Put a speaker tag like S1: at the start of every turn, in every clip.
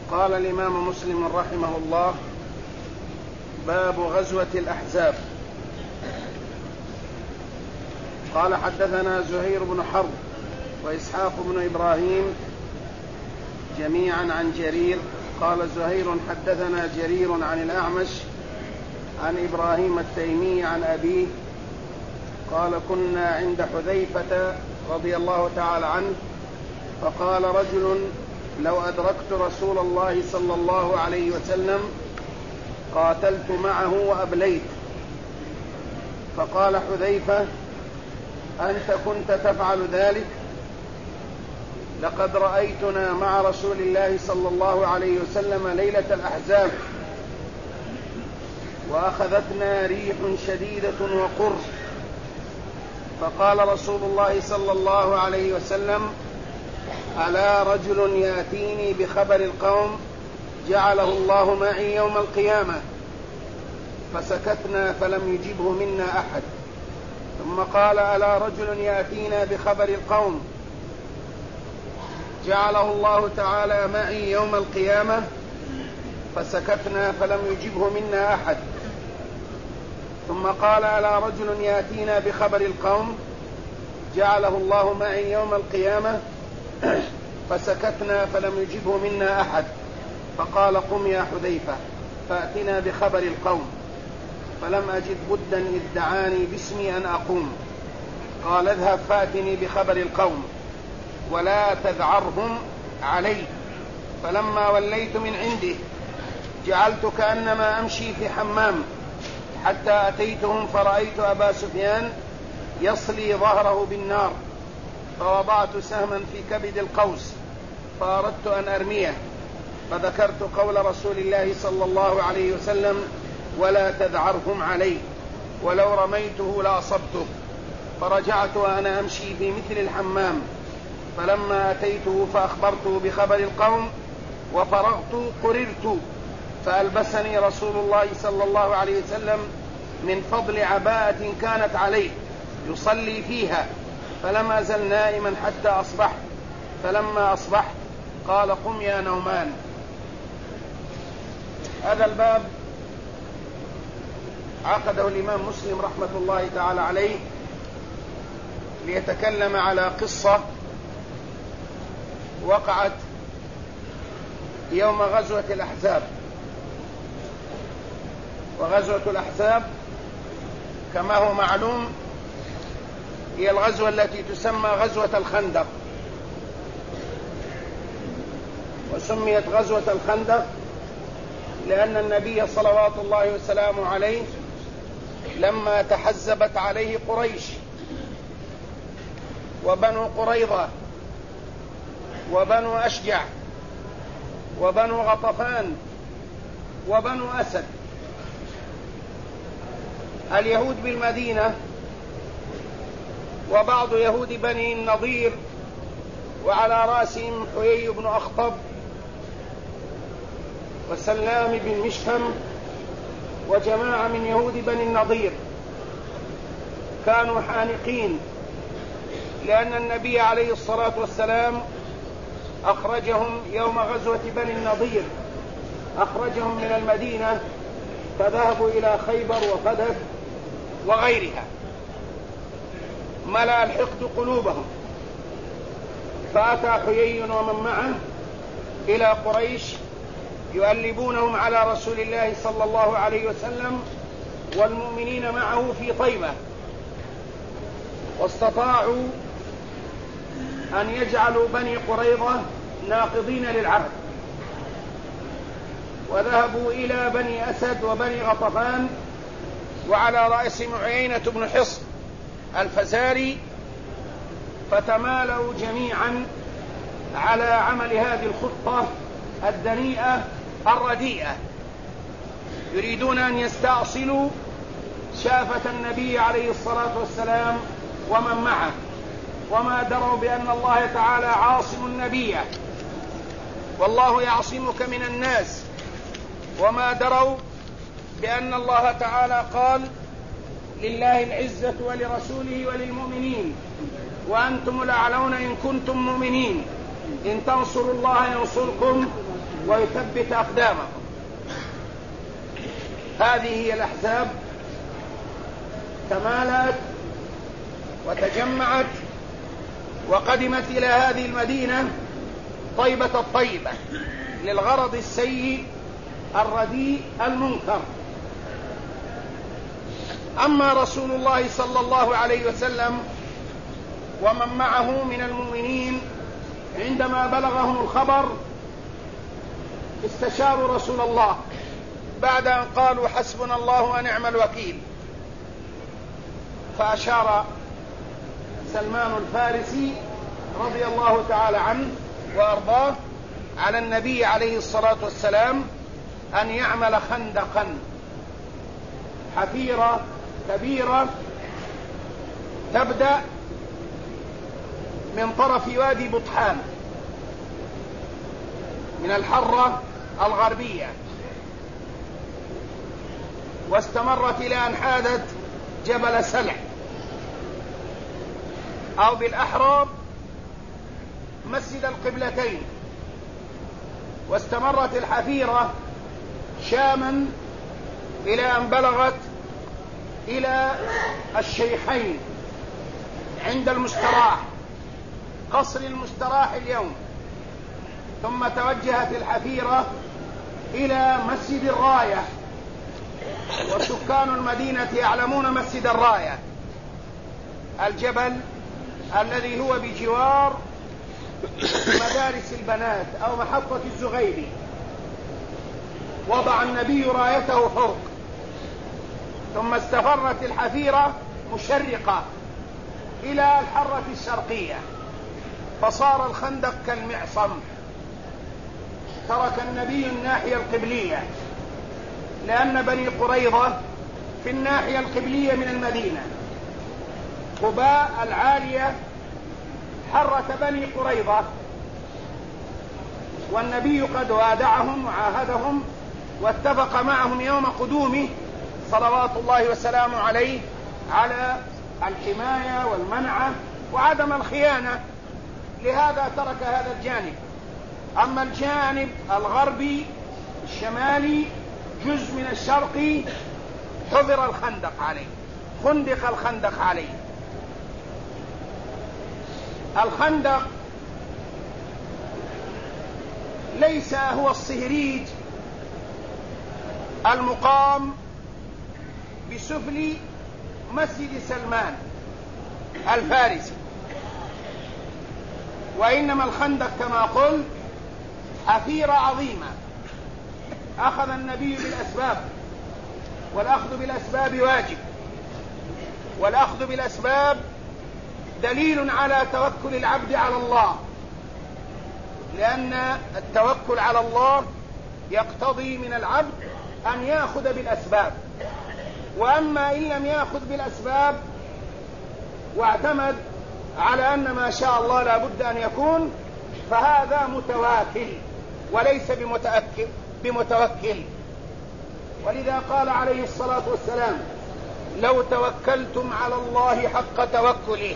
S1: قال الإمام مسلم رحمه الله: باب غزوة الأحزاب. قال: حدثنا زهير بن حرب وإسحاق بن إبراهيم جميعا عن جرير. قال زهير: حدثنا جرير عن الأعمش عن إبراهيم التيمي عن أبيه قال: كنا عند حذيفة رضي الله تعالى عنه، فقال رجل: لو أدركت رسول الله صلى الله عليه وسلم قاتلت معه وأبليت. فقال حذيفة: أنت كنت تفعل ذلك؟ لقد رأيتنا مع رسول الله صلى الله عليه وسلم ليلة الأحزاب، وأخذتنا ريح شديدة وقر. فقال رسول الله صلى الله عليه وسلم: ألا رجل يأتيني بخبر القوم جعله الله معي يوم القيامة؟ فسكتنا فلم يجبه منا أحد. ثم قال: ألا رجل يأتينا بخبر القوم جعله الله تعالى معي يوم القيامة؟ فسكتنا فلم يجبه منا أحد. ثم قال: ألا رجل يأتينا بخبر القوم جعله الله معي يوم القيامة؟ فسكتنا فلم يجبه منا أحد. فقال: قم يا حذيفة فأتنا بخبر القوم. فلم أجد بدا إذ دعاني باسمي أن أقوم. قال: اذهب فأتني بخبر القوم ولا تذعرهم علي. فلما وليت من عنده جعلت كأنما أمشي في حمام، حتى أتيتهم فرأيت أبا سفيان يصلي ظهره بالنار، فوضعت سهما في كبد القوس فأردت أن أرميه، فذكرت قول رسول الله صلى الله عليه وسلم: ولا تذعرهم علي، ولو رميته لأصبته. فرجعت وأنا أمشي في مثل الحمام، فلما أتيته فأخبرته بخبر القوم وفرغت قررت، فألبسني رسول الله صلى الله عليه وسلم من فضل عباءة كانت عليه يصلي فيها، فلم أزل نائما حتى أصبحت. فلما أصبحت قال: قم يا نومان. هذا الباب عقده الإمام مسلم رحمة الله تعالى عليه ليتكلم على قصة وقعت يوم غزوة الأحزاب. وغزوة الأحزاب كما هو معلوم هي الغزوة التي تسمى غزوة الخندق، وسميت غزوة الخندق لأن النبي صلوات الله وسلامه عليه لما تحزبت عليه قريش وبنو قريظة وبنو أشجع وبنو غطفان وبنو أسد، اليهود بالمدينة وبعض يهود بني النضير، وعلى رأسهم حيي بن أخطب وسلام بن مشهم وجماعة من يهود بني النضير، كانوا حانقين لأن النبي عليه الصلاة والسلام أخرجهم يوم غزوة بني النضير، أخرجهم من المدينة فذهبوا إلى خيبر وقدف وغيرها، ملأ الحقد قلوبهم. فأتى حيي ومن معه إلى قريش يؤلبونهم على رسول الله صلى الله عليه وسلم والمؤمنين معه في طيبة، واستطاعوا أن يجعلوا بني قريظة ناقضين للعهد، وذهبوا إلى بني أسد وبني غطفان وعلى رأسهم عيينة بن حصن الفزاري، فتمالوا جميعا على عمل هذه الخطة الدنيئة الرديئة، يريدون أن يستأصلوا شافة النبي عليه الصلاة والسلام ومن معه، وما دروا بأن الله تعالى عاصم النبي والله يعصمك من الناس، وما دروا بأن الله تعالى قال: لله العزة ولرسوله وللمؤمنين وأنتم الأعلون إن كنتم مؤمنين، إن تنصروا الله ينصركم ويثبت أقدامهم. هذه هي الأحزاب تمالت وتجمعت وقدمت إلى هذه المدينة طيبة الطيبة للغرض السيء الرديء المنكر. أما رسول الله صلى الله عليه وسلم ومن معه من المؤمنين عندما بلغهم الخبر استشاروا رسول الله بعد أن قالوا حسبنا الله ونعم الوكيل، فأشار سلمان الفارسي رضي الله تعالى عنه وأرضاه على النبي عليه الصلاة والسلام أن يعمل خندقا حفيرة كبيرة تبدأ من طرف وادي بطحان من الحرة الغربية، واستمرت إلى أن حادت جبل سلع، أو بالأحرى مسجد القبلتين، واستمرت الحفيرة شاما إلى أن بلغت إلى الشيخين عند المستراح، قصر المستراح اليوم، ثم توجهت الحفيرة إلى مسجد الراية، وسكان المدينة يعلمون مسجد الراية، الجبل الذي هو بجوار مدارس البنات أو محطة الزغيري. وضع النبي رايته فوق، ثم استفرت الحفيرة مشرقة إلى الحرة الشرقية، فصار الخندق كالمعصم. ترك النبي الناحية القبلية لأن بني قريظة في الناحية القبلية من المدينة، قباء العالية حرة بني قريظة، والنبي قد وادعهم وعاهدهم واتفق معهم يوم قدومه صلوات الله وسلامه عليه على الحماية والمنعة وعدم الخيانة، لهذا ترك هذا الجانب. أما الجانب الغربي الشمالي جزء من الشرقي حفر الخندق عليه، خندق الخندق عليه. الخندق ليس هو الصهريج المقام بسفل مسجد سلمان الفارسي، وإنما الخندق كما قلت حفيرة عظيمة أخذ النبي بالأسباب، والأخذ بالأسباب واجب، والأخذ بالأسباب دليل على توكل العبد على الله، لأن التوكل على الله يقتضي من العبد أن يأخذ بالأسباب. وأما إن لم يأخذ بالأسباب واعتمد على أن ما شاء الله لا بد أن يكون، فهذا متواكل وليس بمتوكل. ولذا قال عليه الصلاة والسلام لو توكلتم على الله حق توكله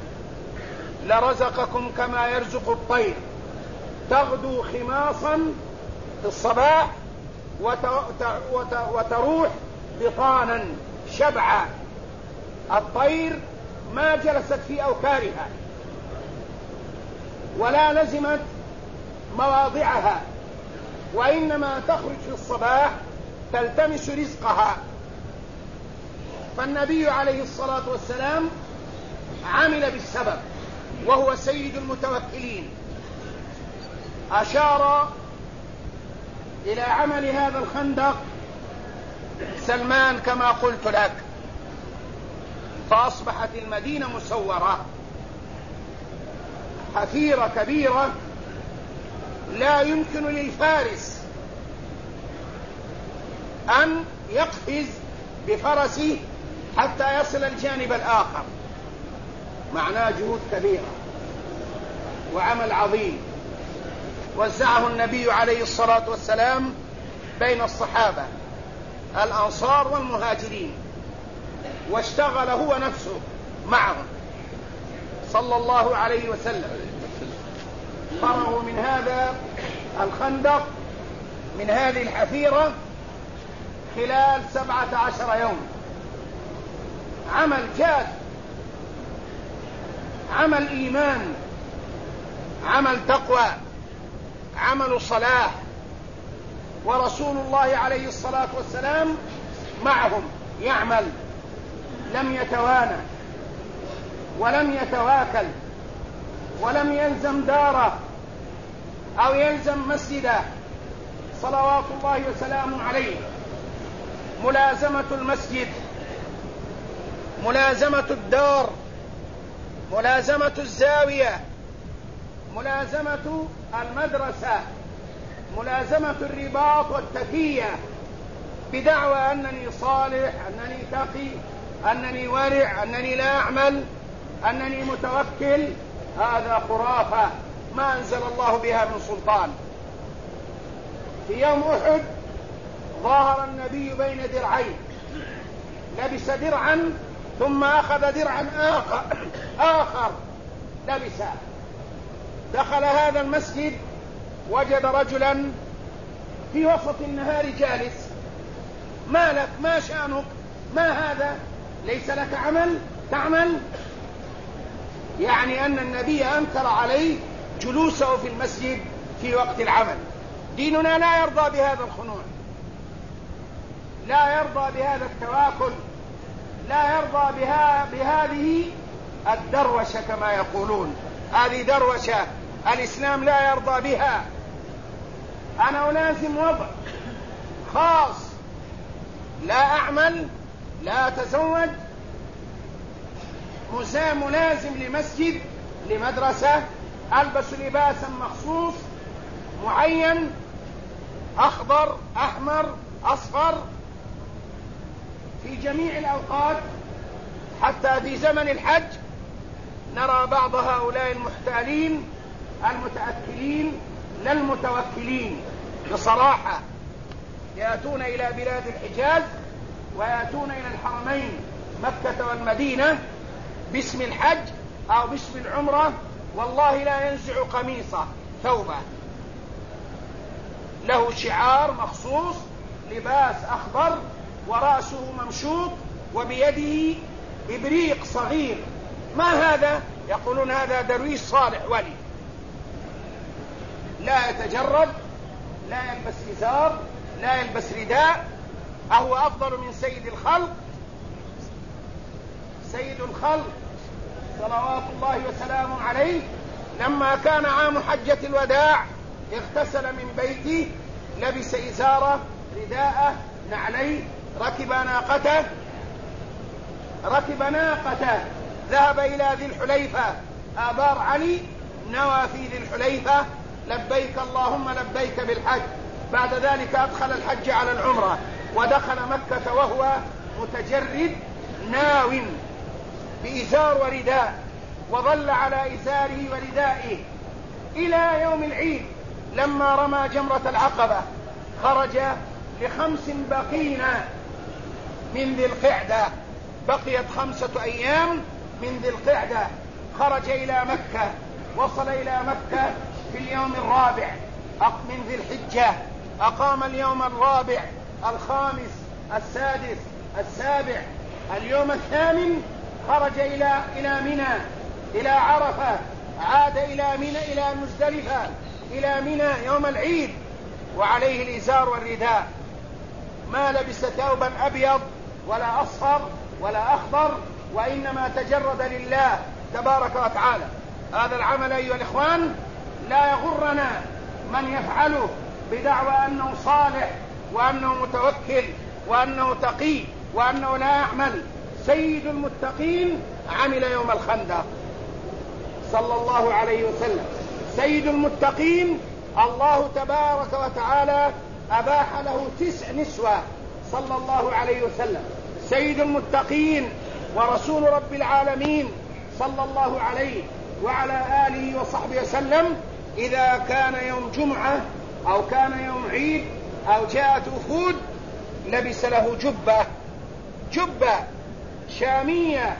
S1: لرزقكم كما يرزق الطير تغدو خماصا في الصباح وتروح بطانا شبعا. الطير ما جلست في أوكارها ولا لزمت مواضعها، وإنما تخرج في الصباح تلتمس رزقها. فالنبي عليه الصلاة والسلام عمل بالسبب وهو سيد المتوكلين، أشار إلى عمل هذا الخندق سلمان كما قلت لك، فأصبحت المدينة مسورة حفيرة كبيرة لا يمكن للفارس أن يقفز بفرسه حتى يصل الجانب الآخر. معناه جهود كبيرة وعمل عظيم وزعه النبي عليه الصلاة والسلام بين الصحابة الأنصار والمهاجرين، واشتغل هو نفسه معهم صلى الله عليه وسلم. فرغوا من هذا الخندق من هذه الحفيرة خلال 17 يوم. عمل جاد، عمل إيمان، عمل تقوى، عمل صلاح، ورسول الله عليه الصلاة والسلام معهم يعمل، لم يتوانى ولم يتواكل ولم يلزم داره أو يلزم مسجده صلوات الله وسلامه عليه. ملازمة المسجد، ملازمة الدار، ملازمة الزاوية، ملازمة المدرسة، ملازمة الرباط والتكية، بدعوى أنني صالح، أنني تقي، أنني ورع، أنني لا أعمل، أنني متوكل. هذا خرافة ما أنزل الله بها من سلطان. في يوم أحد ظاهر النبي بين درعين، لبس درعا ثم أخذ درعا آخر لبسه. دخل هذا المسجد وجد رجلا في وسط النهار جالس. ما لك؟ ما شأنك؟ ما هذا؟ ليس لك عمل تعمل؟ يعني أن النبي أنكر عليه جلوسه في المسجد في وقت العمل. ديننا لا يرضى بهذا الخنوع، لا يرضى بهذا التواكل، لا يرضى بهذه الدروشة كما يقولون. هذه دروشة الإسلام لا يرضى بها. أنا ألازم وضع خاص، لا أعمل، لا أتزوج، ملازم لمسجد، لمدرسة، ألبس لباسا مخصوص معين، أخضر، أحمر، أصفر، في جميع الأوقات. حتى في زمن الحج نرى بعض هؤلاء المحتالين المتأكلين لا المتوكلين بصراحة يأتون إلى بلاد الحجاز ويأتون إلى الحرمين مكة والمدينة باسم الحج أو باسم العمرة، والله لا ينزع قميصه ثوبه، له شعار مخصوص، لباس أخضر، ورأسه ممشوط، وبيده إبريق صغير. ما هذا؟ يقولون هذا درويش صالح ولي. لا يتجرد، لا يلبس إزار، لا يلبس رداء. أهو أفضل من سيد الخلق؟ سيد الخلق صلوات الله وسلامه عليه لما كان عام حجة الوداع اغتسل من بيته، لبس إزاره، رداءه، نعليه، ركب ناقته، ذهب إلى ذي الحليفة آبار علي، نوى في ذي الحليفة لبيك اللهم لبيك بالحج. بعد ذلك أدخل الحج على العمرة، ودخل مكة وهو متجرد ناو بإزار ورداء، وظل على إزاره وردائه إلى يوم العيد لما رمى جمرة العقبة. خرج ل5 بقينا من ذي القعدة، بقيت 5 أيام من ذي القعدة. خرج إلى مكة، وصل إلى مكة في اليوم الرابع من ذي الحجة، أقام اليوم الرابع، الخامس، السادس، السابع، اليوم الثامن خرج إلى منى، إلى عرفة، عاد إلى منى، إلى مزدلفة، إلى منى يوم العيد، وعليه الإزار والرداء. ما لبس ثوبا أبيض ولا أصفر ولا أخضر، وإنما تجرد لله تبارك وتعالى. هذا العمل أيها الإخوان لا يغرنا من يفعله بدعوى أنه صالح وأنه متوكل وأنه تقي وأنه لا يعمل. سيد المتقين عمل يوم الخندق صلى الله عليه وسلم. سيد المتقين الله تبارك وتعالى أباح له 9 نسوة صلى الله عليه وسلم. سيد المتقين ورسول رب العالمين صلى الله عليه وعلى آله وصحبه وسلم إذا كان يوم جمعة أو كان يوم عيد أو جاءت وفود لبس له جبة شامية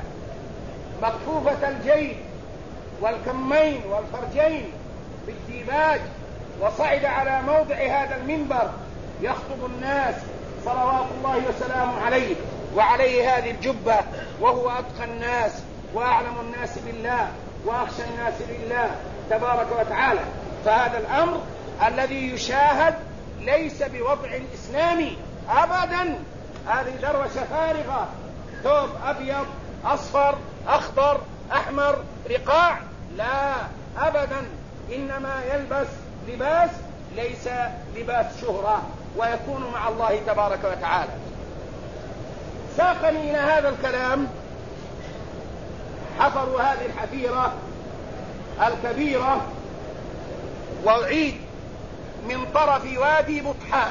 S1: مكفوفة الجيب والكمين والفرجين بالديباج وصعد على موضع هذا المنبر يخطب الناس صلوات الله وسلامه عليه، وعليه هذه الجبة، وهو أتقى الناس وأعلم الناس بالله وأخشى الناس لله تبارك وتعالى. فهذا الأمر الذي يشاهد ليس بوضع إسلامي أبدا، هذه دروشة فارغة، ثوب أبيض أصفر أخضر أحمر رقاع، لا أبدا، إنما يلبس لباس ليس لباس شهرة ويكون مع الله تبارك وتعالى. ساقني إلى هذا الكلام حفروا هذه الحفيرة الكبيرة، وأعيد من طرف وادي بطحان،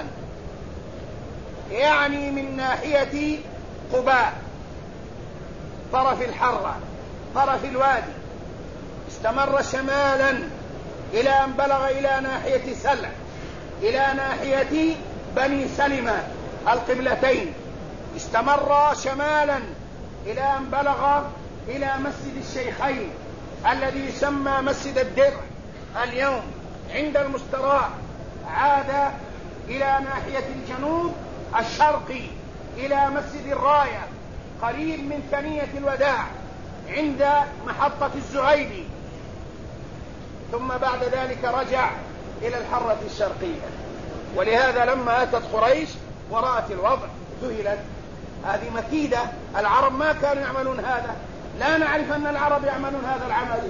S1: يعني من ناحية قباء، طرف الحرة، طرف الوادي، استمر شمالا إلى أن بلغ إلى ناحية سلع، إلى ناحية بني سلمة القبلتين، استمر شمالا إلى أن بلغ إلى مسجد الشيخين الذي يسمى مسجد الدرع اليوم عند المستراح، عاد إلى ناحية الجنوب الشرقي إلى مسجد الراية قريب من ثنية الوداع عند محطة الزهيري، ثم بعد ذلك رجع إلى الحرة الشرقية. ولهذا لما أتت قريش ورأت الوضع ذهلت، هذه مكيدة، العرب ما كانوا يعملون هذا، لا نعرف أن العرب يعملون هذا العمل.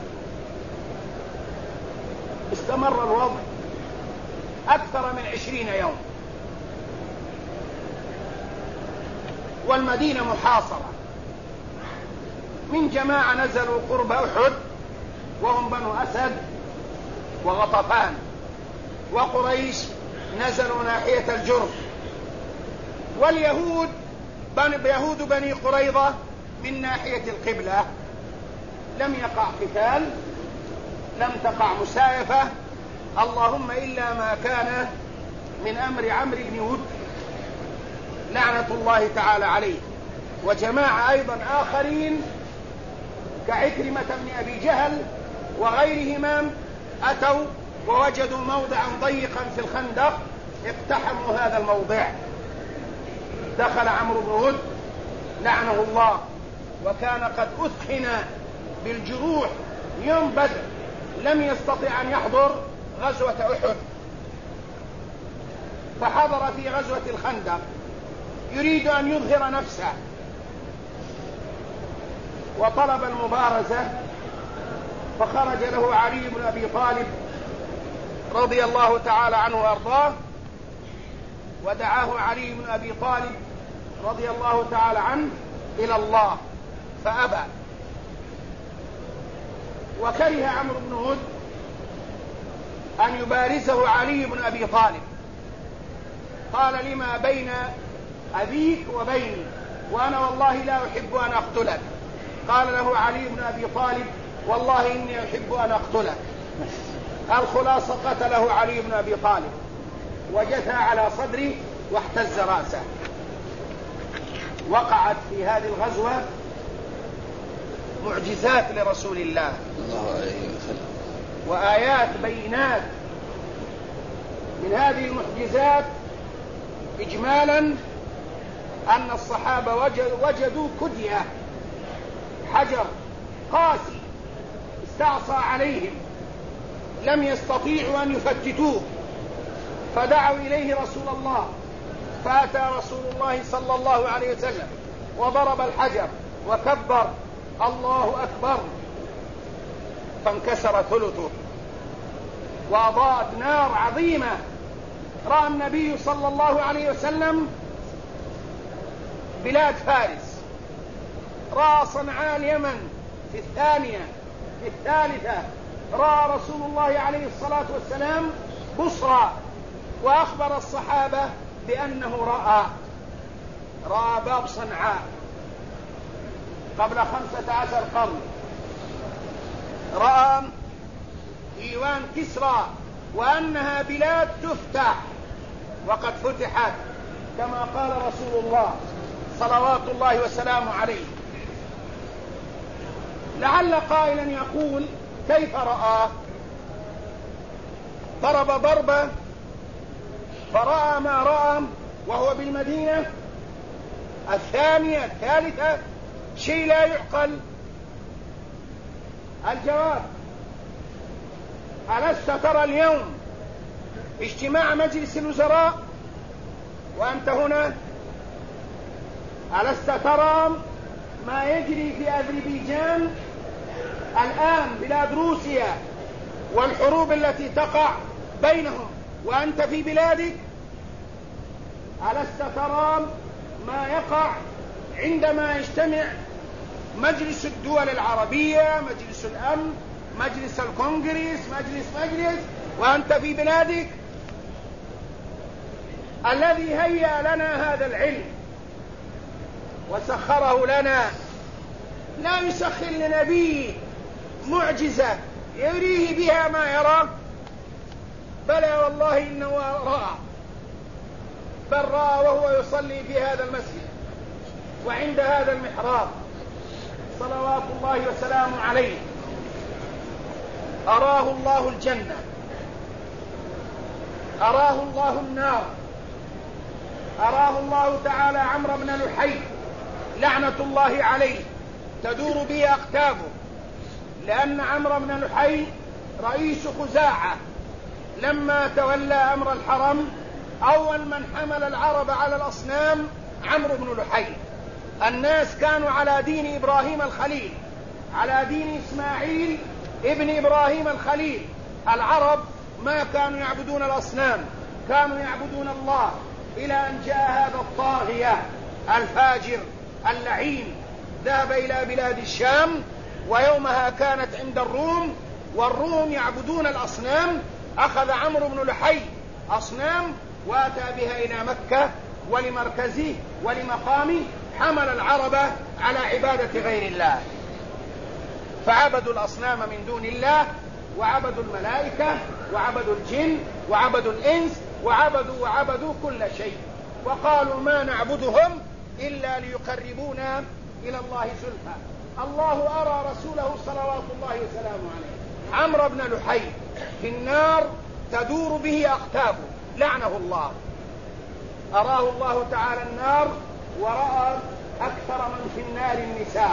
S1: استمر الوضع أكثر من 20 يوم، والمدينة محاصرة من جماعة نزلوا قرب أحد وهم بنو أسد وغطفان، وقريش نزلوا ناحية الجرف، واليهود يهود بني قريظة من ناحية القبلة. لم يقع قتال، لم تقع مسايفة، اللهم إلا ما كان من أمر عمرو بن ود لعنة الله تعالى عليه، وجماعة أيضا آخرين كعكرمة بن أبي جهل وغيرهما أتوا ووجدوا موضعا ضيقا في الخندق، اقتحموا هذا الموضع، دخل عمرو بن ود لعنه الله، وكان قد أثخن بالجروح يوم بدر، لم يستطع أن يحضر غزوة أحد، فحضر في غزوة الخندق يريد أن يظهر نفسه، وطلب المبارزة، فخرج له علي بن أبي طالب رضي الله تعالى عنه وأرضاه، ودعاه علي بن أبي طالب رضي الله تعالى عنه إلى الله فأبى، وكره عمرو بن هود أن يبارزه علي بن أبي طالب، قال لما بين أبيك وبيني، وأنا والله لا أحب أن أقتلك. قال له علي بن أبي طالب والله إني أحب أن أقتلك. الخلاصة قتله علي بن أبي طالب وجثى على صدره واحتز رأسه. وقعت في هذه الغزوة معجزات لرسول الله وآيات بينات. من هذه المعجزات إجمالا أن الصحابة وجدوا كدية، حجر قاسي استعصى عليهم، لم يستطيعوا أن يفتتوه، فدعوا إليه رسول الله، فأتى رسول الله صلى الله عليه وسلم وضرب الحجر وكبر الله أكبر، فانكسر ثلثه وأضاءت نار عظيمة. رأى النبي صلى الله عليه وسلم بلاد فارس، رأى صنعاء اليمن في الثانية، في الثالثة رأى رسول الله عليه الصلاة والسلام بصرى، وأخبر الصحابة بأنه رأى باب صنعاء قبل 15 قرن، رأى إيوان كسرى، وأنها بلاد تفتح وقد فتحت كما قال رسول الله صلوات الله وسلامه عليه. لعل قائلا يقول كيف رأى؟ ضرب ضربة فرأى ما رأى وهو بالمدينة، الثانية الثالثة، شيء لا يعقل. الجواب: ألست ترى اليوم اجتماع مجلس الوزراء وأنت هنا؟ ألست ترى ما يجري في أذربيجان الآن، بلاد روسيا، والحروب التي تقع بينهم وأنت في بلادك؟ ألست ترى ما يقع عندما يجتمع مجلس الدول العربية، مجلس الأمن، مجلس الكونغرس، مجلس وأنت في بلادك؟ الذي هيأ لنا هذا العلم وسخره لنا لا يسخر لنبيه معجزة يريه بها ما يرى، بلى والله إنه رأى، بل رأى وهو يصلي في هذا المسجد وعند هذا المحراب صلوات الله وسلامه عليه. أراه الله الجنة، أراه الله النار، أراه الله تعالى عمرو بن لحي لعنة الله عليه تدور به أقتابه، لأن عمرو بن لحي رئيس خزاعة لما تولى أمر الحرم أول من حمل العرب على الأصنام عمرو بن لحي. الناس كانوا على دين إبراهيم الخليل، على دين إسماعيل ابن إبراهيم الخليل. العرب ما كانوا يعبدون الأصنام، كانوا يعبدون الله، إلى أن جاء هذا الطاغية الفاجر اللعين ذهب إلى بلاد الشام، ويومها كانت عند الروم، والروم يعبدون الأصنام. أخذ عمرو بن لحي أصنام وأتى بها إلى مكة ولمركزه ولمقامه، حمل العرب على عبادة غير الله، فعبدوا الأصنام من دون الله، وعبدوا الملائكة، وعبدوا الجن، وعبدوا الإنس، وعبدوا كل شيء، وقالوا ما نعبدهم إلا ليقربونا إلى الله زلفى. الله أرى رسوله صلوات الله وسلامه عليه عمرو بن لحي في النار تدور به أقتابه لعنه الله. أراه الله تعالى النار، ورأى أكثر من في النار النساء،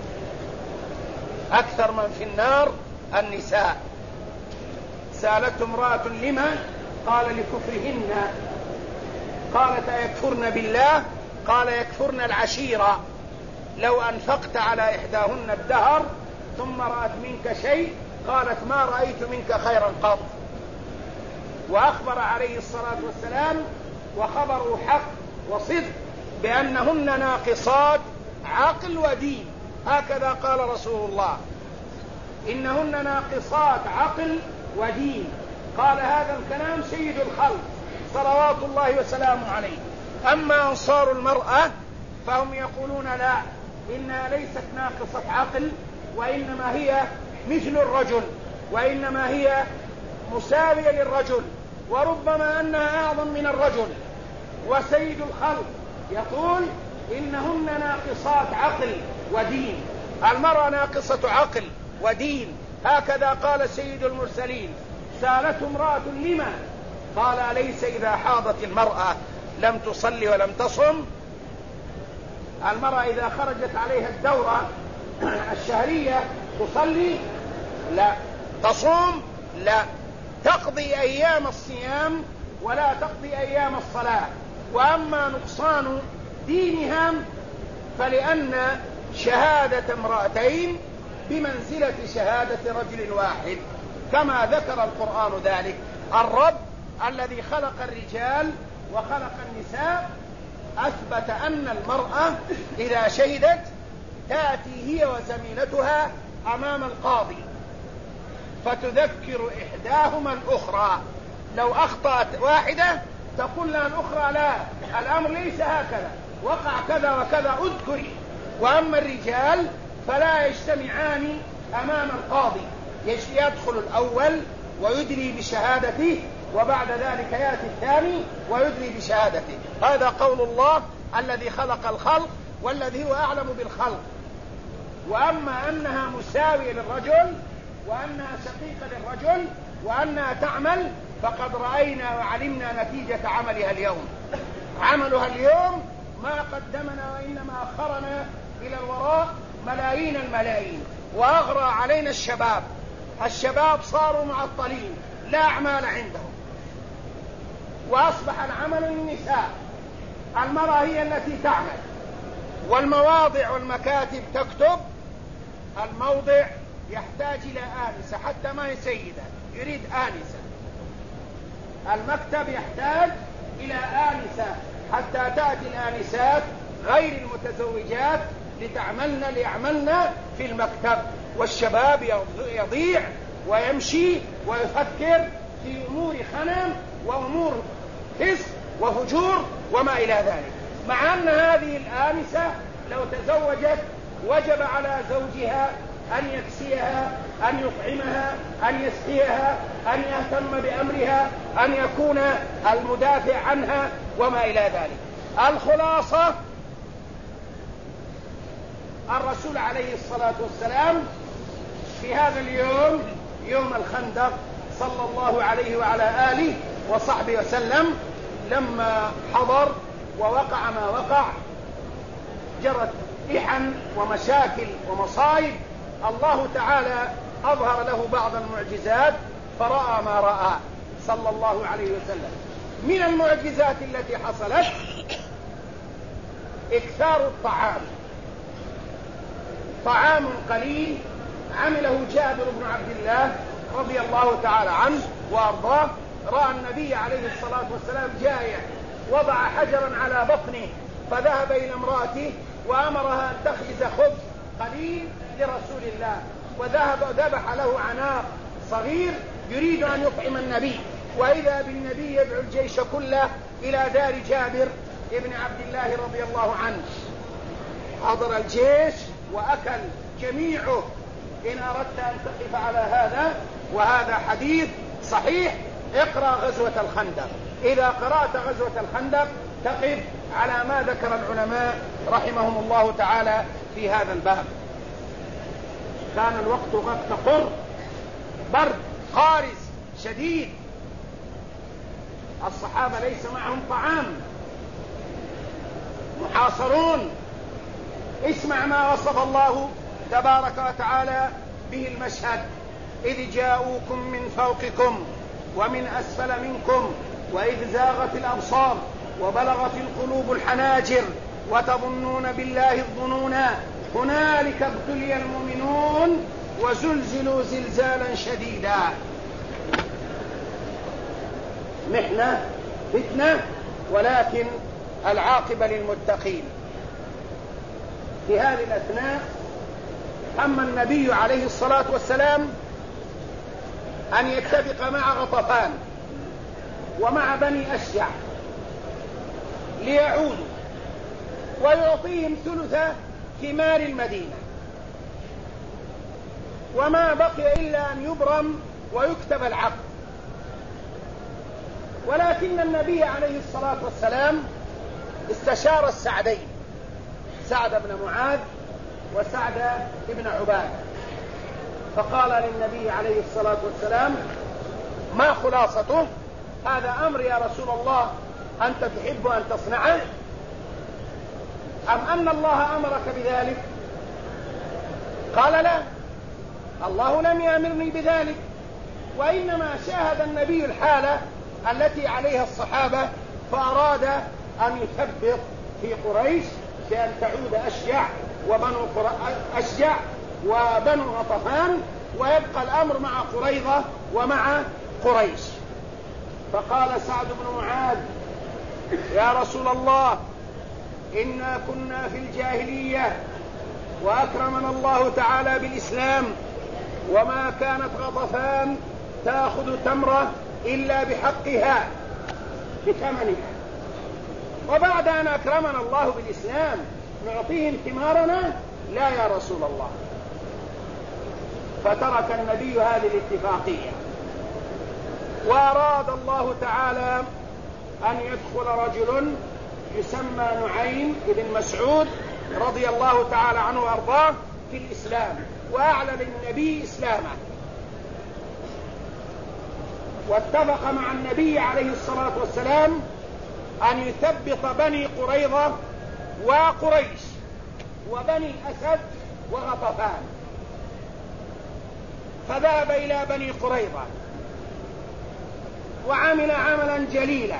S1: أكثر من في النار النساء. سألته امرأة لما؟ قال لكفرهن. قالت أيكفرن بالله؟ قال يكفرن العشيرة. لو أنفقت على إحداهن الدهر ثم رأت منك شيء قالت ما رأيت منك خيرا قط. وأخبر عليه الصلاة والسلام، وخبره حق وصدق، بأنهن ناقصات عقل ودين. هكذا قال رسول الله، إنهن ناقصات عقل ودين. قال هذا الكلام سيد الخلق صلوات الله وسلامه عليه. أما أنصار المرأة فهم يقولون لا، إنها ليست ناقصة عقل، وإنما هي مثل الرجل، وإنما هي مساوية للرجل، وربما أنها أعظم من الرجل. وسيد الخلق يقول إنهن ناقصات عقل ودين. المرأة ناقصة عقل ودين، هكذا قال سيد المرسلين. سألته امرأة لما؟ قال أليس إذا حاضت المرأة لم تصلي ولم تصم؟ المرأة إذا خرجت عليها الدورة الشهرية تصلي؟ لا. تصوم؟ لا. تقضي أيام الصيام ولا تقضي أيام الصلاة. وأما نقصان دينها فلأن شهادة امرأتين بمنزلة شهادة رجل واحد، كما ذكر القرآن ذلك. الرب الذي خلق الرجال وخلق النساء أثبت أن المرأة إذا شهدت تأتي هي وزميلتها أمام القاضي فتذكر إحداهما الأخرى. لو أخطأت واحدة تقول لها الأخرى لا، الأمر ليس هكذا، وقع كذا وكذا اذكري. وأما الرجال فلا يجتمعان أمام القاضي، يدخل الأول ويدلي بشهادته، وبعد ذلك يأتي الثاني ويدلي بشهادته. هذا قول الله الذي خلق الخلق والذي هو أعلم بالخلق. وأما أنها مساوية للرجل، وأنها شقيقة للرجل، وأنها تعمل، فقد رأينا وعلمنا نتيجة عملها اليوم. عملها اليوم ما قدمنا وإنما أخرنا إلى الوراء ملايين الملايين، وأغرى علينا الشباب. الشباب صاروا معطلين، لا أعمال عندهم، وأصبح العمل للنساء. المرأة هي التي تعمل، والمواضع والمكاتب تكتب. الموضع يحتاج إلى آنسة، حتى ما هي سيدة، يريد آنسة. المكتب يحتاج إلى آنسة، حتى تأتي الآنسات غير المتزوجات ليعملن في المكتب. والشباب يضيع ويمشي ويفكر في أمور خنم وأمور فسق وفجور وما إلى ذلك، مع أن هذه الآنسة لو تزوجت وجب على زوجها أن يكسيها، أن يطعمها، أن يسقيها، أن يهتم بأمرها، أن يكون المدافع عنها وما إلى ذلك. الخلاصة: الرسول عليه الصلاة والسلام في هذا اليوم، يوم الخندق، صلى الله عليه وعلى آله وصحبه وسلم، لما حضر ووقع ما وقع، جرت إحن ومشاكل ومصائب، الله تعالى أظهر له بعض المعجزات فرأى ما رأى صلى الله عليه وسلم. من المعجزات التي حصلت إكثار الطعام. طعام قليل عمله جابر بن عبد الله رضي الله تعالى عنه وأرضاه، رأى النبي عليه الصلاة والسلام جائع، وضع حجرا على بطنه، فذهب إلى امرأته وأمرها أن تخبز خبز قليل لرسول الله، وذبح له عناق صغير يريد أن يطعم النبي، وإذا بالنبي يدعو الجيش كله إلى دار جابر ابن عبد الله رضي الله عنه. حضر الجيش وأكل جميعه. إن أردت أن تقف على هذا، وهذا حديث صحيح، اقرأ غزوة الخندق. إذا قرأت غزوة الخندق تقف على ما ذكر العلماء رحمهم الله تعالى في هذا الباب. كان الوقت وقت قر، برد قارس شديد، الصحابة ليس معهم طعام، محاصرون. اسمع ما وصف الله تبارك وتعالى به المشهد: إذ جاءوكم من فوقكم ومن أسفل منكم وإذ زاغت الأبصار وبلغت القلوب الحناجر وتظنون بالله الظنونا هنالك ابتلي المؤمنون وزلزلوا زلزالا شديدا. محنة، فتنة، ولكن العاقبة للمتقين. في هذه الأثناء هم النبي عليه الصلاة والسلام أن يتفق مع غطفان ومع بني أشجع ليعودوا ويعطيهم ثلث ثمار المدينة، وما بقي إلا أن يبرم ويكتب العقد. ولكن النبي عليه الصلاة والسلام استشار السعدين، سعد بن معاذ وسعد بن عبادة، فقال للنبي عليه الصلاة والسلام: ما خلاصته؟ هذا أمر يا رسول الله أنت تحب أن تصنعه، أم أن الله أمرك بذلك؟ قال: لا، الله لم يأمرني بذلك، وإنما شاهد النبي الحالة التي عليها الصحابة، فأراد أن يثبط في قريش بأن تعود أشجع وبنو غطفان، ويبقى الأمر مع قريظة ومع قريش. فقال سعد بن معاذ: يا رسول الله، إنا كنا في الجاهلية وأكرمنا الله تعالى بالإسلام، وما كانت غطفان تأخذ تمرة إلا بحقها بثمنها، وبعد أن أكرمنا الله بالإسلام نعطيهم ثمارنا؟ لا يا رسول الله. فترك النبي هذه الاتفاقية، وأراد الله تعالى أن يدخل رجل يسمى نعيم بن مسعود رضي الله تعالى عنه وأرضاه في الإسلام، وأعلن النبي إسلامه، واتفق مع النبي عليه الصلاة والسلام أن يثبط بني قريظة وقريش وبني الأسد وغطفان، فذهب إلى بني قريظة وعمل عملا جليلا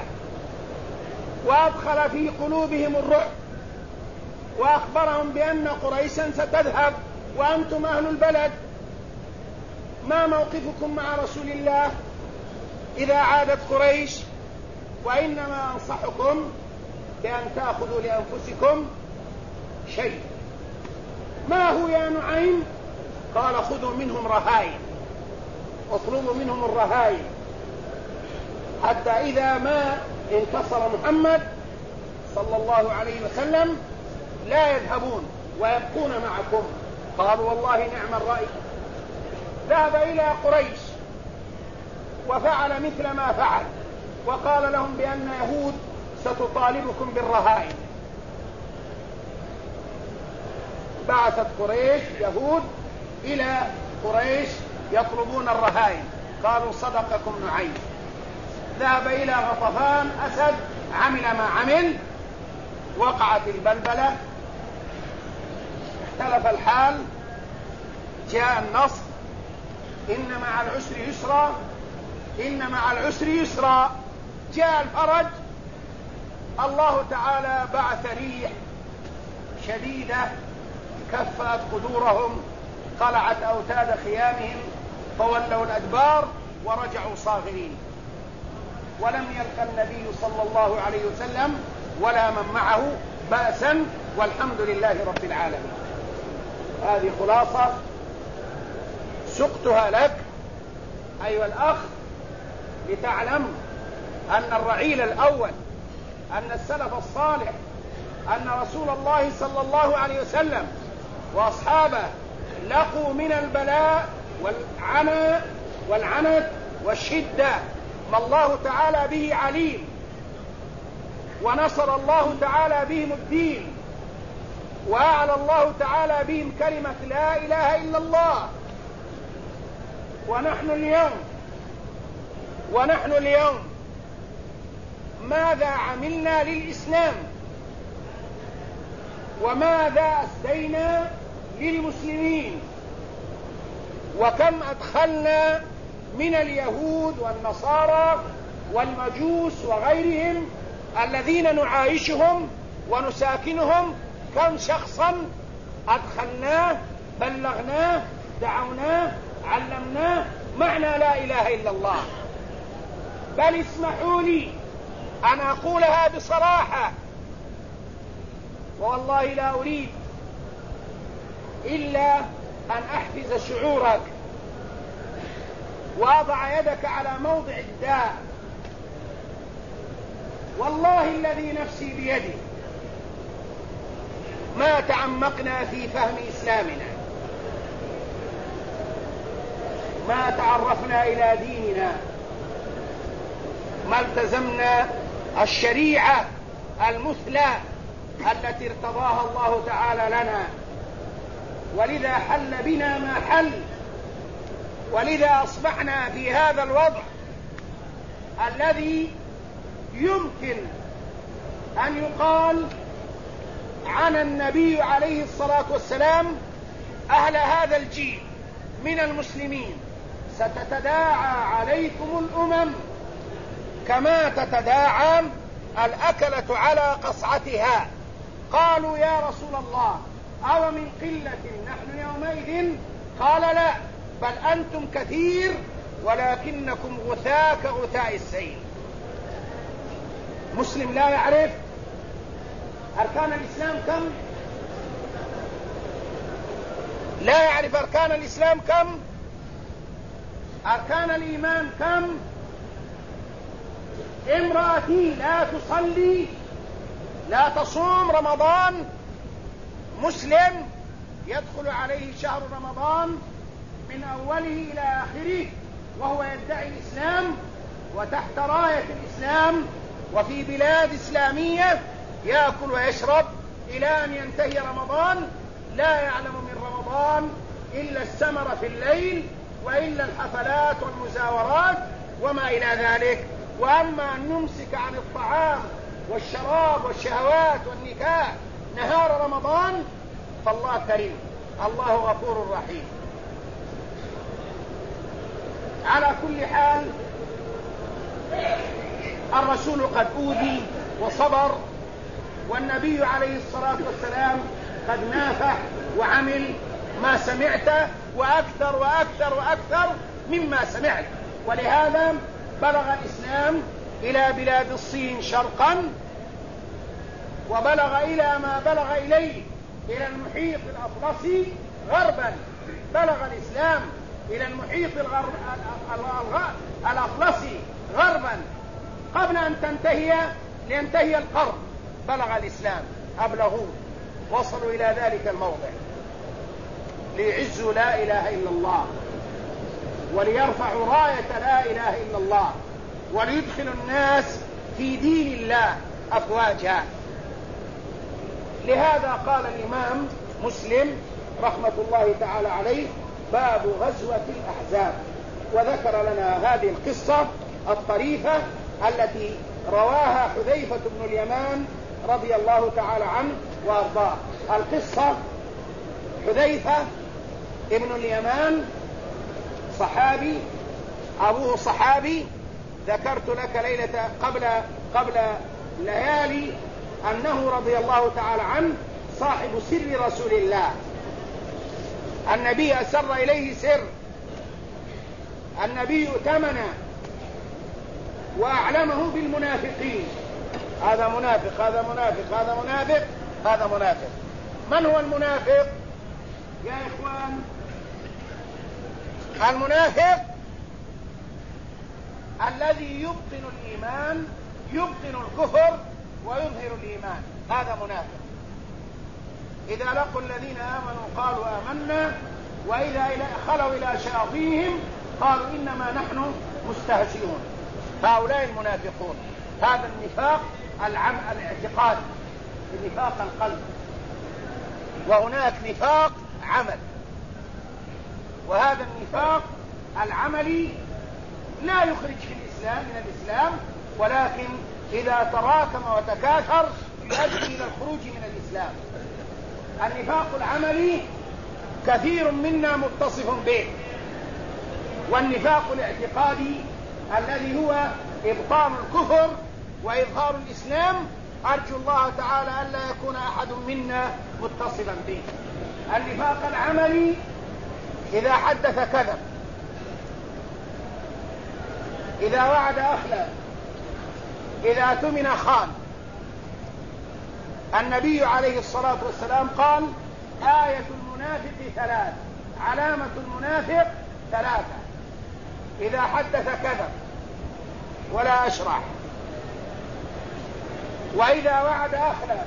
S1: وأدخل في قلوبهم الرعب وأخبرهم بأن قريشا ستذهب وأنتم أهل البلد، ما موقفكم مع رسول الله إذا عادت قريش؟ وإنما أنصحكم بأن تأخذوا لأنفسكم شيء. ما هو يا نعيم؟ قال خذوا منهم رهائن، اطلبوا منهم الرهائن حتى إذا ما انتصر محمد صلى الله عليه وسلم لا يذهبون ويبقون معكم. قالوا والله نعم الرأي. ذهب إلى قريش وفعل مثل ما فعل، وقال لهم بأن يهود ستطالبكم بالرهائن. بعثت قريش يهود إلى قريش يطلبون الرهائن، قالوا صدقكم نعيم. ذهب إلى غطفان أسد، عمل ما عمل، وقعت البلبلة، اختلف الحال، جاء النصر، إن مع العسر يسرا، إن مع العسر يسرا، جاء الفرج. الله تعالى بعث ريح شديدة كفأت قدورهم، قلعت أوتاد خيامهم، فولوا الأدبار ورجعوا صاغرين، ولم يلقى النبي صلى الله عليه وسلم ولا من معه بأسا، والحمد لله رب العالمين. هذه خلاصة سقتها لك أيها الأخ لتعلم أن الرعيل الأول، أن السلف الصالح، أن رسول الله صلى الله عليه وسلم وأصحابه لقوا من البلاء والعنت والشدة ما الله تعالى به عليم، ونصر الله تعالى بهم الدين، وأعلى الله تعالى بهم كلمة لا إله إلا الله. ونحن اليوم ماذا عملنا للإسلام؟ وماذا أسدينا للمسلمين؟ وكم أدخلنا من اليهود والنصارى والمجوس وغيرهم الذين نعايشهم ونساكنهم، كم شخصا أدخلناه، بلغناه، دعوناه، علمناه معنى لا إله إلا الله. بل اسمحوا لي أن أقولها بصراحة، والله لا أريد إلا أن أحفز شعورك وأضع يدك على موضع الداء. والله الذي نفسي بيده ما تعمقنا في فهم إسلامنا، ما تعرفنا إلى ديننا، ما التزمنا الشريعة المثلى التي ارتضاها الله تعالى لنا، ولذا حل بنا ما حل، ولذا أصبحنا في هذا الوضع الذي يمكن أن يقال عن النبي عليه الصلاة والسلام: أهل هذا الجيل من المسلمين ستتداعى عليكم الأمم كما تتداعى الأكلة على قصعتها. قالوا يا رسول الله أو من قلة نحن يومئذ؟ قال لا، بل أنتم كثير ولكنكم غثاء كغثاء السيل. مسلم لا يعرف أركان الإسلام كم؟ لا يعرف أركان الإسلام كم؟ أركان الإيمان كم؟ امرأتي لا تصلي، لا تصوم رمضان، مسلم يدخل عليه شهر رمضان من أوله إلى آخره وهو يدعي الإسلام وتحت راية الإسلام وفي بلاد إسلامية، يأكل ويشرب إلى أن ينتهي رمضان، لا يعلم من رمضان إلا السمر في الليل وإلا الحفلات والمزاورات وما إلى ذلك. وأما أن نمسك عن الطعام والشراب والشهوات والنكاح نهار رمضان فالله كريم، الله غفور رحيم. على كل حال الرسول قد أوذي وصبر، والنبي عليه الصلاة والسلام قد نافح وعمل ما سمعت وأكثر وأكثر وأكثر مما سمعت. ولهذا بلغ الإسلام إلى بلاد الصين شرقا، وبلغ إلى ما بلغ إليه إلى المحيط الأطلسي غربا. بلغ الإسلام إلى المحيط الأطلسي غربا قبل أن لينتهي القرن. بلغ الإسلام، أبلغوه، وصلوا إلى ذلك الموضع ليعزوا لا إله إلا الله، وليرفعوا راية لا إله إلا الله، وليدخلوا الناس في دين الله أفواجا. لهذا قال الإمام مسلم رحمة الله تعالى عليه: باب غزوة الأحزاب، وذكر لنا هذه القصة الطريفة التي رواها حذيفة بن اليمان رضي الله تعالى عنه وأرضاه. القصة: حذيفة ابن اليمان صحابي، أبوه صحابي. ذكرت لك ليلة قبل ليالي أنه رضي الله تعالى عنه صاحب سر رسول الله. النبي أسر إليه سر، النبي ائتمن وأعلمه بالمنافقين. هذا منافق، هذا منافق، هذا منافق، هذا منافق. من هو المنافق يا إخوان؟ المنافق الذي يبطن الإيمان، يبطن الكفر ويظهر الإيمان، هذا منافق. إذا لقوا الذين آمنوا قالوا آمنا، وإذا خلوا إلى شياطينهم قالوا إنما نحن مستهزئون. هؤلاء المنافقون. هذا النفاق الاعتقادي، نفاق القلب، وهناك نفاق عمل. وهذا النفاق العملي لا يخرج في الإسلام من الإسلام، ولكن إذا تراكم وتكاثر يؤدي إلى الخروج من الإسلام. النفاق العملي كثير منا متصف به، والنفاق الاعتقادي الذي هو إبطان الكفر وإظهار الإسلام أرجو الله تعالى ألا يكون أحد منا متصفا به. النفاق العملي: إذا حدث كذب، إذا وعد أخلف، إذا اؤتمن خان. النبي عليه الصلاة والسلام قال: آية المنافق ثلاث، علامة المنافق ثلاثة: إذا حدث كذب ولا أشرع، وإذا وعد أخلف،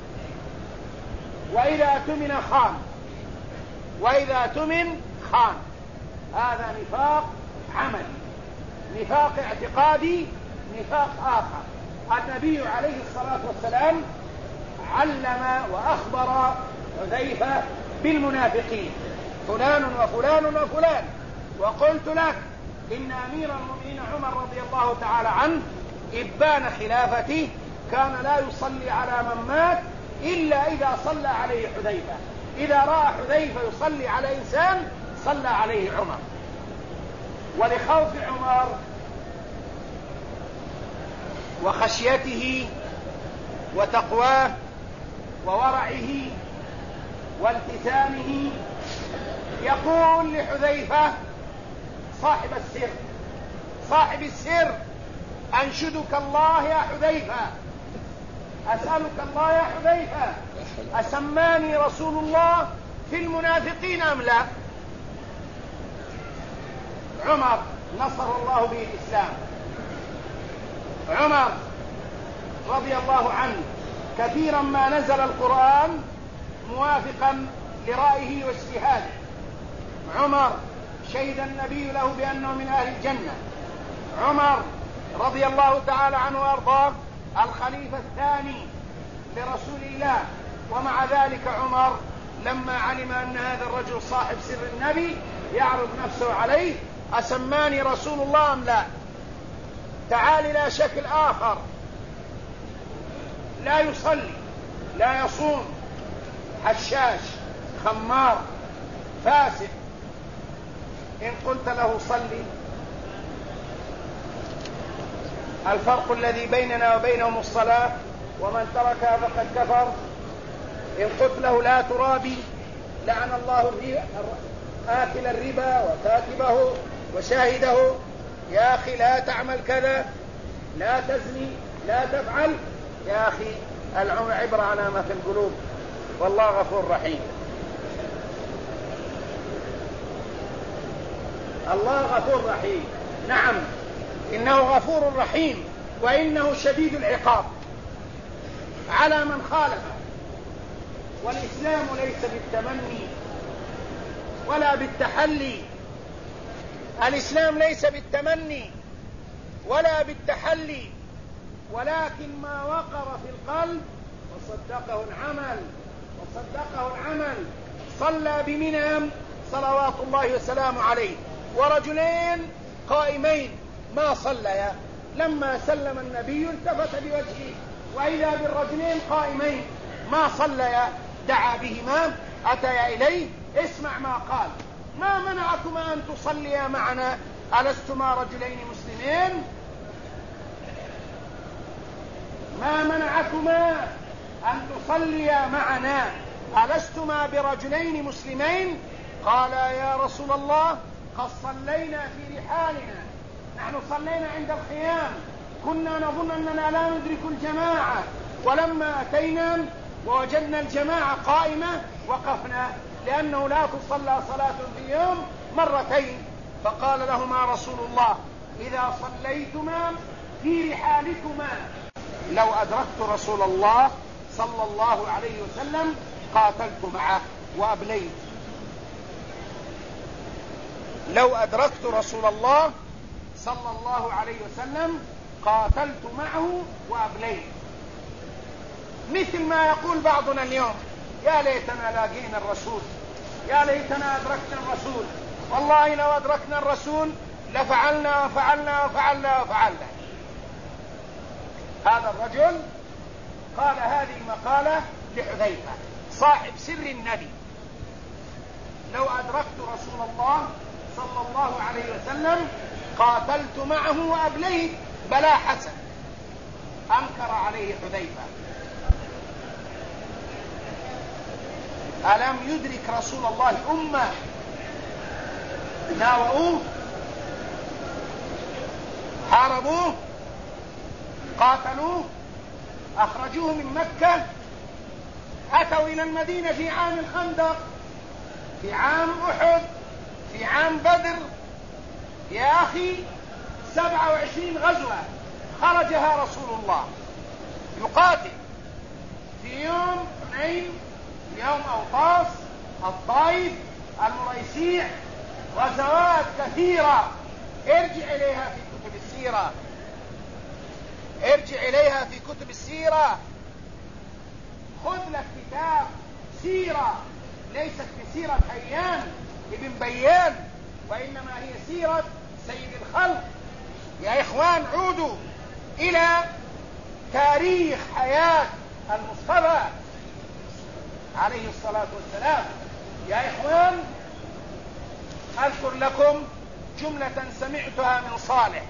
S1: وإذا اؤتمن خان. وإذا اؤتمن خان. هذا نفاق عملي. نفاق اعتقادي نفاق آخر. النبي عليه الصلاة والسلام علم وأخبر حذيفة بالمنافقين: فلان وفلان وفلان. وقلت لك إن أمير المؤمنين عمر رضي الله تعالى عنه إبان خلافته كان لا يصلي على من مات إلا إذا صلى عليه حذيفة. إذا رأى حذيفة يصلي على إنسان صلى عليه عمر. ولخوف عمر وخشيته وتقواه وورعه والتزامه يقول لحذيفة صاحب السر: أنشدك الله يا حذيفة، أسألك الله يا حذيفة، أسماني رسول الله في المنافقين أم لا؟ عمر نصر الله به الإسلام. عمر رضي الله عنه كثيرا ما نزل القرآن موافقا لرأيه واجتهاده. عمر شهد النبي له بأنه من أهل الجنة. عمر رضي الله تعالى عنه وأرضاه الخليفة الثاني لرسول الله. ومع ذلك عمر لما علم أن هذا الرجل صاحب سر النبي يعرض نفسه عليه: أسماني رسول الله أم لا؟ تعال إلى شكل آخر، لا يصلي، لا يصوم، حشاش، خمار، فاسق، إن قلت له صلي، الفرق الذي بيننا وبينهم الصلاة، ومن تركها فقد كفر. إن قلت له لا ترابي، لعن الله آكل الربا وكاتبه وشاهده، يا أخي لا تعمل كذا، لا تزني، لا تفعل، يا أخي العبرة على ما في القلوب، والله غفور رحيم. الله غفور رحيم، نعم إنه غفور رحيم، وإنه شديد العقاب على من خالفه. والإسلام ليس بالتمني ولا بالتحلي، الإسلام ليس بالتمني ولا بالتحلي، ولكن ما وقر في القلب وصدقه العمل. صلى بمنى صلوات الله وسلامه عليه ورجلين قائمين ما صليا، لما سلم النبي التفت بوجهه وإذا بالرجلين قائمين ما صليا، دعا بهما، أتيا إليه، اسمع ما قال: ما منعكما أن تصليا معنا؟ ألستما رجلين مسلمين؟ ما منعكما أن تصليا معنا؟ ألستما برجلين مسلمين؟ قال: يا رسول الله قد صلينا في رحالنا، نحن صلينا عند الخيام، كنا نظن أننا لا ندرك الجماعة، ولما أتينا ووجدنا الجماعة قائمة وقفنا، لأنه لا تصلى صلاة في يوم مرتين. فقال لهما رسول الله: إذا صليتما في رحالكما، لو أدركت رسول الله صلى الله عليه وسلم قاتلت معه وأبليت. لو أدركت رسول الله صلى الله عليه وسلم قاتلت معه وأبليت. مثل ما يقول بعضنا اليوم: يا ليتنا لاقينا الرسول، يا ليتنا أدركنا الرسول، والله لو أدركنا الرسول لفعلنا وفعلنا وفعلنا وفعلنا. هذا الرجل قال هذه المقالة لحذيفة صاحب سر النبي: لو أدركت رسول الله صلى الله عليه وسلم قاتلت معه وأبليت. بلا حسن، أنكر عليه حذيفة. ألم يدرك رسول الله أمة ناوؤوه، حاربوه، قاتلوه، أخرجوه من مكة، أتوا إلى المدينة في عام الخندق، في عام أحد، في عام بدر. يا أخي 27 غزوة خرجها رسول الله يقاتل، في يوم حنين، يوم أوطاس، الطائف، المريسيع، غزوات كثيرة. ارجع إليها في كتب السيرة، ارجع إليها في كتب السيرة. خذ لك كتاب سيرة، ليست بسيرة حيان ابن بيان، وإنما هي سيرة سيد الخلق. يا إخوان عودوا إلى تاريخ حياة المصطفى عليه الصلاة والسلام. يا إخوان أذكر لكم جملة سمعتها من صالح،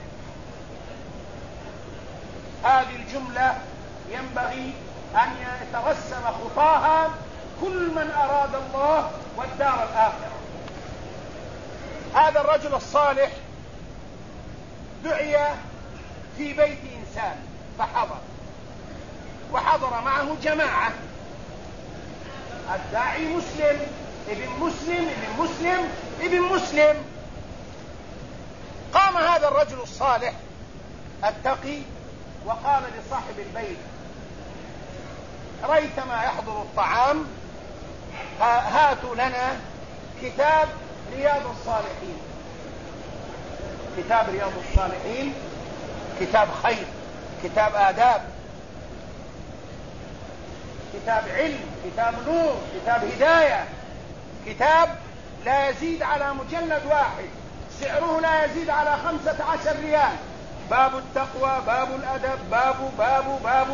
S1: هذه الجملة ينبغي أن يترسم خطاها كل من أراد الله والدار الآخرة. هذا الرجل الصالح دعي في بيت إنسان فحضر، وحضر معه جماعة. الداعي مسلم، ابن مسلم، ابن مسلم، ابن مسلم. قام هذا الرجل الصالح التقي وقال لصاحب البيت: ريثما يحضر الطعام، هاتوا لنا كتاب رياض الصالحين. كتاب رياض الصالحين كتاب خير، كتاب آداب، كتاب علم، كتاب نور، كتاب هداية، كتاب لا يزيد على مجلد واحد، سعره لا يزيد على 15 ريال، باب التقوى، باب الأدب، باب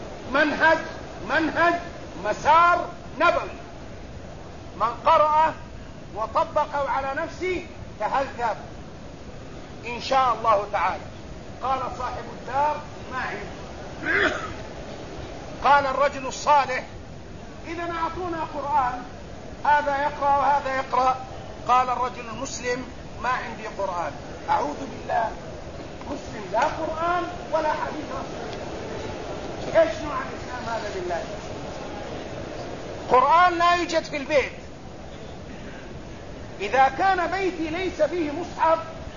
S1: منهج مسار نبوي. من قرأ وطبقه على نفسه تهذب إن شاء الله تعالى. قال صاحب الدار ما عندي. قال الرجل الصالح إذا أعطونا قرآن، هذا يقرأ وهذا يقرأ. قال الرجل المسلم ما عندي قرآن. أعوذ بالله، مسلم لا قرآن ولا حديث رسول الله. ايش نوع الإسلام هذا بالله؟ قرآن لا يوجد في البيت. إذا كان بيتي ليس فيه مصحف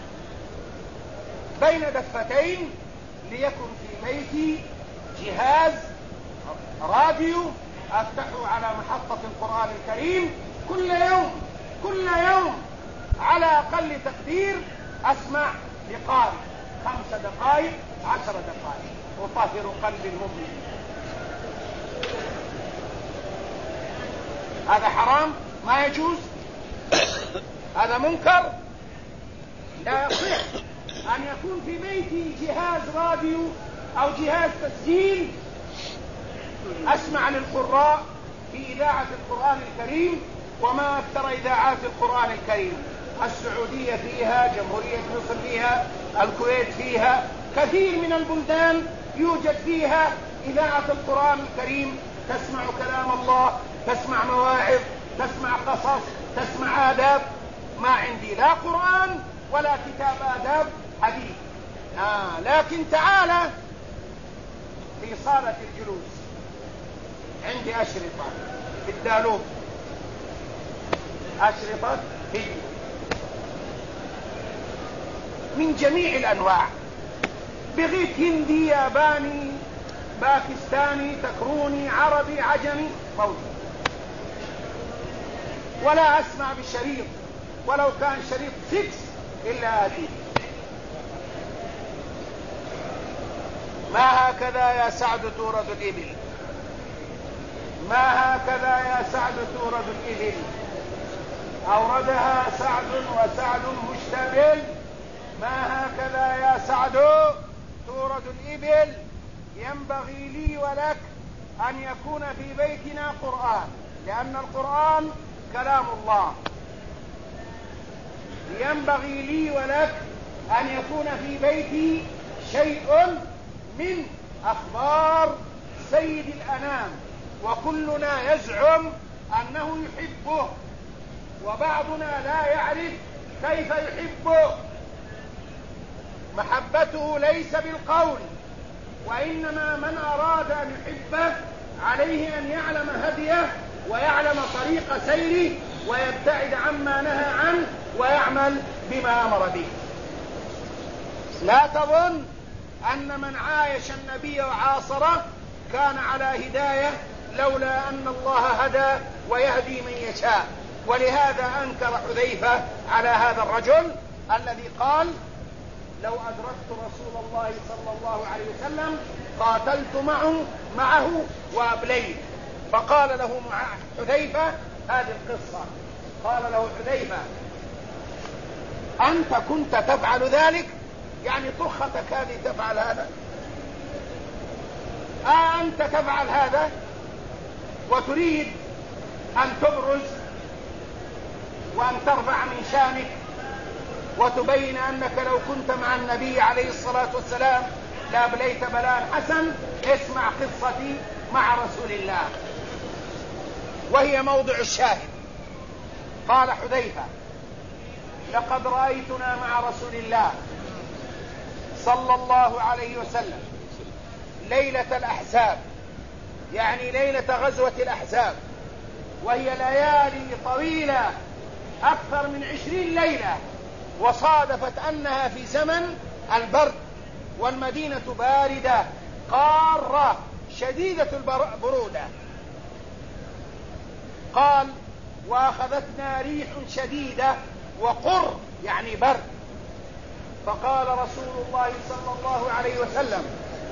S1: بين دفتين، ليكن في بيتي جهاز راديو أفتحه على محطة القرآن الكريم كل يوم على أقل تقدير أسمع لقارئ 5 دقائق 10 دقائق، أطهر قلب المؤمن. هذا حرام؟ ما يجوز؟ هذا منكر؟ لا يصح أن يكون في بيتي جهاز راديو أو جهاز تسجيل أسمع للقراء في إذاعة القرآن الكريم. وما أكثر إذاعات القرآن الكريم، السعودية فيها، جمهورية مصر فيها، الكويت فيها، كثير من البلدان يوجد فيها إذاعة القرآن الكريم. تسمع كلام الله، تسمع مواعظ، تسمع قصص، تسمع آداب. ما عندي لا قرآن ولا كتاب آداب حديث. لكن تعالى في صالة الجلوس عندي أشرطة في الدالوب، أشرطة فيديو من جميع الأنواع، بغيت هندي، ياباني، باكستاني، تكروني، عربي، عجمي، موجود. ولا أسمع بشريط، ولو كان شريط 6 إلا آتي. ما هكذا يا سعد تورد الإبل، ما هكذا يا سعد تورد الإبل، أوردها سعد وسعد مشتمل. ما هكذا يا سعد تورد الإبل. ينبغي لي ولك أن يكون في بيتنا قرآن، لأن القرآن كلام الله. ينبغي لي ولك أن يكون في بيتي شيء من أخبار سيد الأنام، وكلنا يزعم أنه يحبه، وبعضنا لا يعرف كيف يحبه. محبته ليس بالقول، وإنما من أراد أن يحبه عليه أن يعلم هديه ويعلم طريق سيره ويبتعد عما نهى عنه ويعمل بما أمر به. لا تظن أن من عايش النبي وعاصره كان على هداية، لولا أن الله هدى ويهدي من يشاء. ولهذا أنكر حذيفة على هذا الرجل الذي قال: لو أدركت رسول الله صلى الله عليه وسلم قاتلت معه وأبليت. فقال له حذيفة هذه القصة، قال له حذيفة: أنت كنت تفعل ذلك؟ يعني طختك هذه تفعل هذا؟ أنت تفعل هذا وتريد أن تبرز وأن ترفع من شانك وتبين أنك لو كنت مع النبي عليه الصلاة والسلام لأبليت بلاء حسن؟ اسمع قصتي مع رسول الله وهي موضع الشاهد. قال حذيفة: لقد رأيتنا مع رسول الله صلى الله عليه وسلم ليلة الأحزاب، يعني ليلة غزوة الأحزاب، وهي ليالي طويلة أكثر من 20 ليلة، وصادفت أنها في زمن البرد والمدينة باردة قارة شديدة البرودة. قال: وأخذتنا ريح شديدة وقر، يعني برد. فقال رسول الله صلى الله عليه وسلم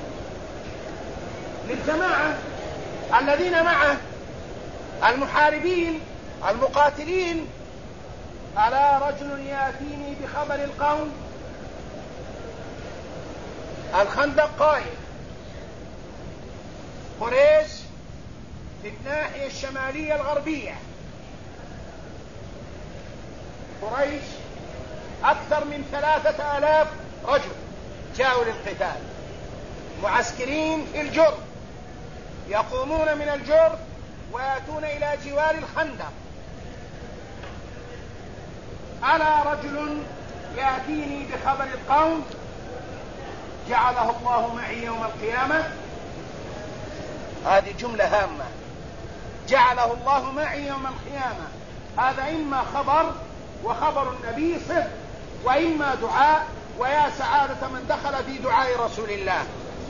S1: للجماعة الذين معه المحاربين المقاتلين: ألا رجل يأتيني بخبر القوم؟ الخندق قائم، قريش في الناحية الشمالية الغربية، قريش أكثر من 3000 رجل جاءوا للقتال، معسكرين في الجرف، يقومون من الجرف ويأتون إلى جوار الخندق. أنا رجل يأتيني بخبر القوم جعله الله معي يوم القيامة. هذه جملة هامة، جعله الله معي يوم القيامة. هذا إما خبر وخبر النبي صدق، وإما دعاء، ويا سعادة من دخل في دعاء رسول الله.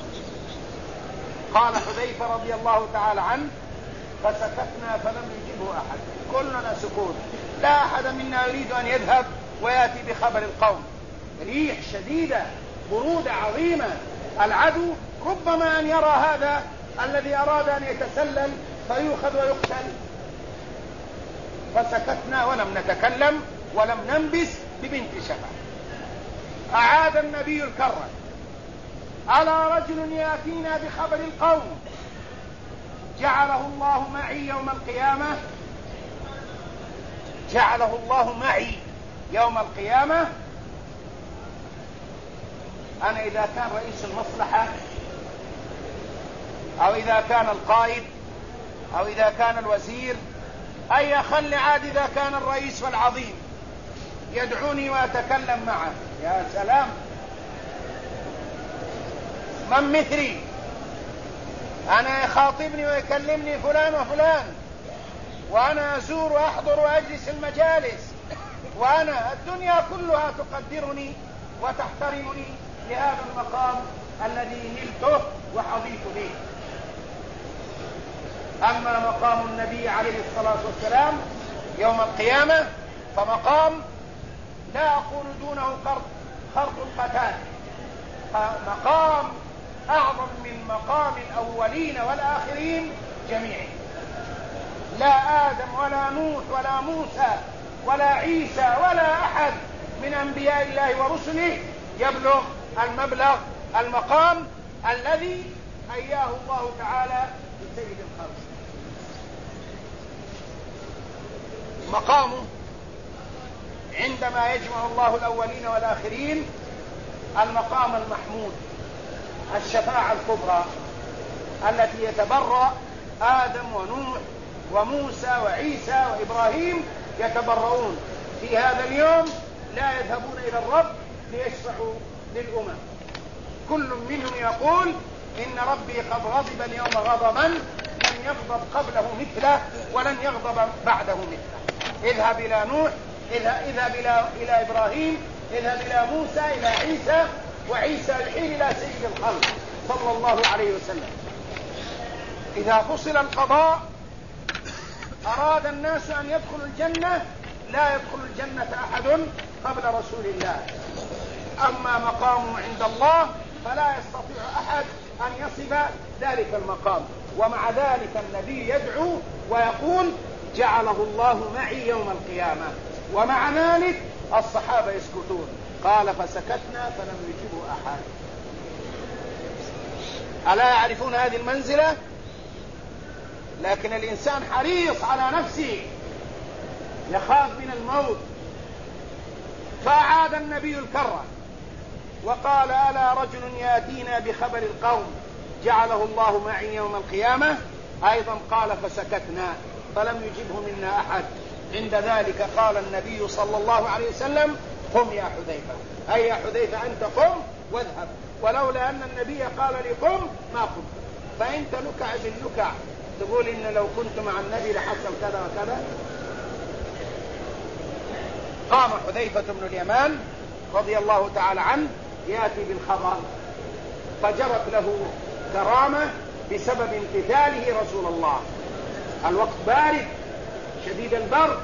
S1: قال حذيفة رضي الله تعالى عنه: فسكتنا فلم يجبه أحد، كلنا سكوت، لا أحد منا يريد أن يذهب ويأتي بخبر القوم. ريح شديدة، برودة عظيمة، العدو ربما أن يرى هذا الذي أراد أن يتسلل فيؤخذ ويقتل. فسكتنا ولم نتكلم ولم ننبس ببنت شفا. أعاد النبي الكرة: ألا رجل يأتينا بخبر القوم جعله الله معي يوم القيامة. جعله الله معي يوم القيامة. أنا إذا كان رئيس المصلحة، أو إذا كان القائد، أو إذا كان الوزير، أي خل عاد إذا كان الرئيس والعظيم يدعوني وأتكلم معه، يا سلام، من مثلي أنا يخاطبني ويكلمني فلان وفلان، وأنا أزور وأحضر وأجلس المجالس، وأنا الدنيا كلها تقدرني وتحترمني لهذا المقام الذي نلته وحظيت به. أما مقام النبي عليه الصلاة والسلام يوم القيامة فمقام لا أقول دونه خرق القتال، مقام أعظم من مقام الأولين والآخرين جميعا. لا آدم ولا نوح ولا موسى ولا عيسى ولا أحد من أنبياء الله ورسله يبلغ المبلغ المقام الذي أياه الله تعالى لسيد الخلق. مقامه عندما يجمع الله الأولين والآخرين المقام المحمود، الشفاعة الكبرى التي يتبرأ آدم ونوح وموسى وعيسى وإبراهيم، يتبرؤون في هذا اليوم، لا يذهبون إلى الرب ليشفعوا للأمم. كل منهم يقول: إن ربي قد غضب اليوم غضبا لم يغضب قبله مثله ولن يغضب بعده مثله. اذهب إلى نوح، اذهب إلى إبراهيم، اذهب إلى موسى، إلى عيسى، وعيسى الحين إلى سيد الخلق صلى الله عليه وسلم. إذا فصل القضاء أراد الناس أن يدخلوا الجنة، لا يدخل الجنة أحد قبل رسول الله. أما مقامه عند الله فلا يستطيع أحد أن يصب ذلك المقام. ومع ذلك النبي يدعو ويقول: جعله الله معي يوم القيامة. ومع ذلك الصحابة يسكتون. قال: فسكتنا فلم يجبه أحد. ألا يعرفون هذه المنزلة؟ لكن الإنسان حريص على نفسه، يخاف من الموت. فأعاد النبي الكرة وقال: ألا رجل يأتينا بخبر القوم جعله الله معي يوم القيامة. أيضا قال: فسكتنا فلم يجبه منا أحد. عند ذلك قال النبي صلى الله عليه وسلم: قم يا حذيفة، أي يا حذيفة أنت قم واذهب. ولولا أن النبي قال لي قم ما قمت. فأنت نكع بالنكع تقول إن لو كنت مع النبي لحصل كذا وكذا. قام حذيفة بن اليمان رضي الله تعالى عنه يأتي بالخبر، فجرت له كرامة بسبب امتثاله رسول الله. الوقت بارد شديد البرد.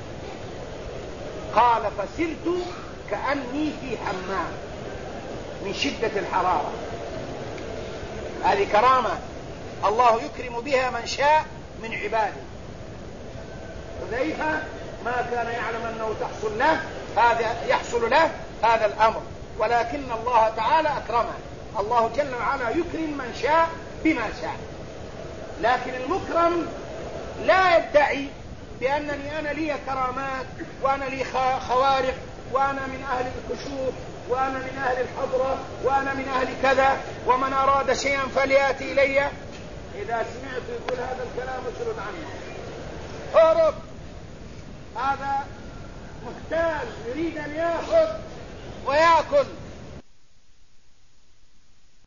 S1: قال: فسرت كأني في حمام من شدة الحرارة. هذه كرامة الله يكرم بها من شاء من عباده. حذيفة ما كان يعلم أنه يحصل له هذا الأمر، ولكن الله تعالى أكرمه الله جل وعلا يكرم من شاء بما شاء، لكن المكرم لا يدعي بأنني أنا لي كرامات وأنا لي خوارق وأنا من أهل الكشوف وأنا من أهل الحضرة وأنا من أهل كذا، ومن أراد شيئا فليأتي إلي. إذا سمعت يقول هذا الكلام اشرد عنه، هرب، هذا مختال يريد أن يأخذ ويأكل.